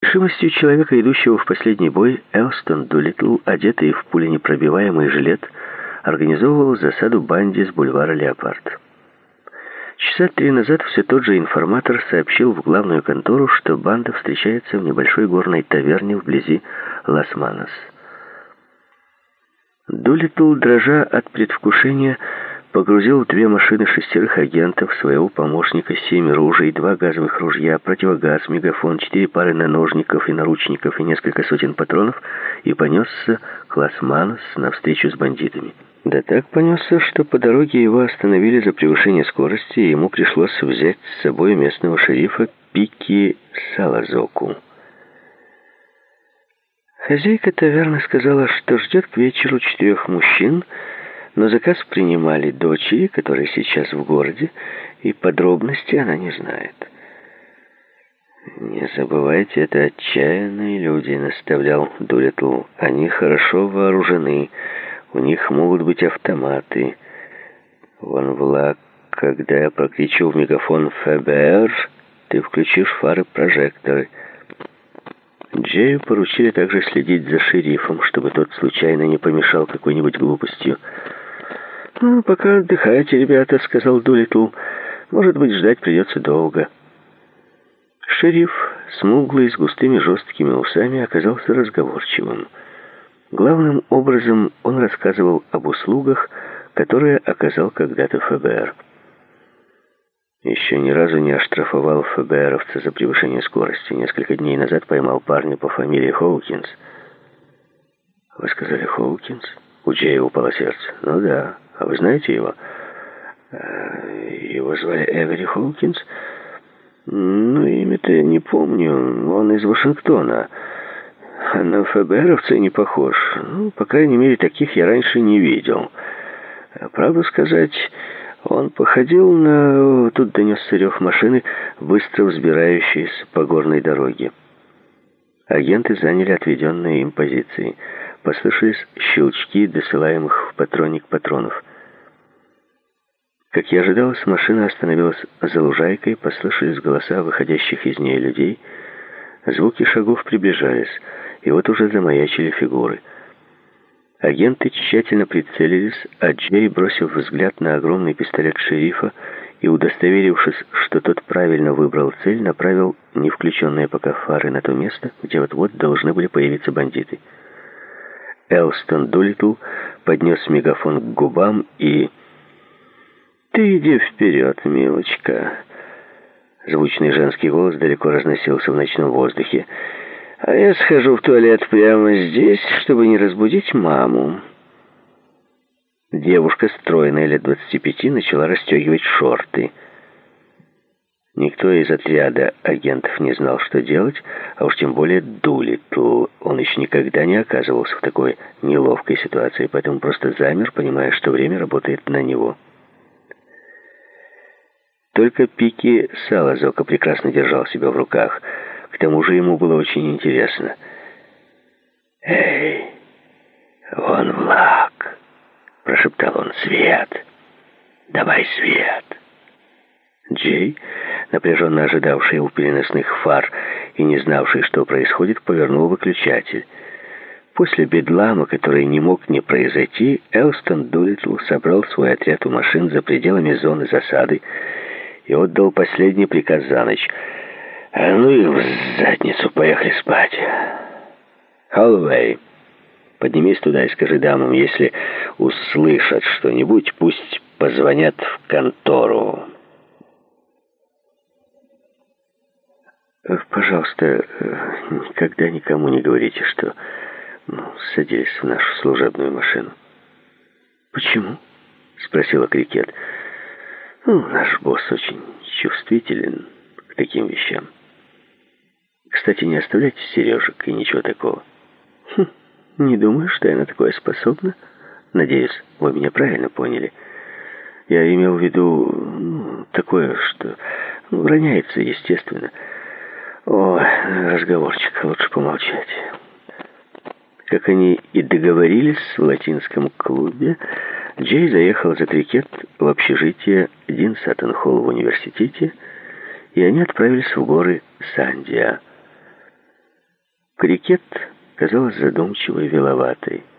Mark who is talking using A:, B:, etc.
A: решимостью человека, идущего в последний бой, Элстон Дулиттл, одетый в пуленепробиваемый жилет, организовывал засаду банде с бульвара Леопард. Часа 3 назад все тот же информатор сообщил в главную контору, что банда встречается в небольшой горной таверне вблизи Лас-Манос. Дулиттл, дрожа от предвкушения, погрузил в 2 машины 6 агентов, своего помощника, 7 ружей, 2 газовых ружья, противогаз, мегафон, 4 пары наножников и наручников и несколько сотен патронов и понесся к Лас-Манос навстречу с бандитами. Да так понесся, что по дороге его остановили за превышение скорости, и ему пришлось взять с собой местного шерифа Пики Салазоку. Хозяйка таверны сказала, что ждет к вечеру 4 мужчин, но заказ принимали дочери, которые сейчас в городе, и подробности она не знает. «Не забывайте, это отчаянные люди», — наставлял Дулиттл. «Они хорошо вооружены, у них могут быть автоматы. Вон, Влад, когда я прокричу в мегафон ФБР, ты включишь фары-прожекторы». Джею поручили также следить за шерифом, чтобы тот случайно не помешал какой-нибудь глупостью. «Ну, пока отдыхайте, ребята», — сказал Дулиттл. «Может быть, ждать придется долго». Шериф, смуглый, с густыми жесткими усами, оказался разговорчивым. Главным образом он рассказывал об услугах, которые оказал когда-то ФБР. Еще ни разу не оштрафовал ФБРовца за превышение скорости. Несколько дней назад поймал парня по фамилии Хоукинс. «Вы сказали Хоукинс?» У Джея упало сердце. «Ну да. А вы знаете его?» «Его звали Эвери Хоукинс?» «Ну, имя-то я не помню. Он из Вашингтона. На ФБРовца не похож. Ну, по крайней мере, таких я раньше не видел. Правду сказать, он походил на...» Тут донесся рев машины, быстро взбирающейся по горной дороге. Агенты заняли отведенные им позиции. Послышались щелчки досылаемых в патронник патронов. Как и ожидалось, машина остановилась за лужайкой, послышались голоса выходящих из нее людей. Звуки шагов приближались, и вот уже замаячили фигуры. Агенты тщательно прицелились, а Джей, бросив взгляд на огромный пистолет шерифа и удостоверившись, что тот правильно выбрал цель, направил не включенные пока фары на то место, где вот-вот должны были появиться бандиты. Элстон Дулиттл поднес мегафон к губам и... «Ты иди вперед, милочка!» Звучный женский голос далеко разносился в ночном воздухе. «А я схожу в туалет прямо здесь, чтобы не разбудить маму». Девушка, стройная, лет 25, начала расстегивать шорты. Никто из отряда агентов не знал, что делать, а уж тем более Дулиттл. Он еще никогда не оказывался в такой неловкой ситуации, поэтому просто замер, понимая, что время работает на него. Только Пики Салазока прекрасно держал себя в руках. К тому же ему было очень интересно. «Эй, вон Влак!» — прошептал он. «Свет! Давай свет!» Джей, напряженно ожидавший у переносных фар и не знавший, что происходит, повернул выключатель. После бедлама, который не мог не произойти, Элстон Дулиттл собрал свой отряд у машин за пределами зоны засады и отдал последний приказ за ночь. «А ну их в задницу, поехали спать!» «Холлоуэй, поднимись туда и скажи дамам, если услышат что-нибудь, пусть позвонят в контору». «Пожалуйста, никогда никому не говорите, что садились в нашу служебную машину». «Почему?» — спросила Крикет. «Наш босс очень чувствителен к таким вещам. Кстати, не оставляйте сережек и ничего такого». «Не думаю, что я на такое способна. Надеюсь, вы меня правильно поняли. Я имел в виду такое, что роняется естественно. О, разговорчик, лучше помолчать». Как они и договорились в латинском клубе, Джей заехал за Крикет в общежитие Дин Саттон-Холл в университете, и они отправились в горы Сандиа. Крикет казалась задумчивой, виловатой.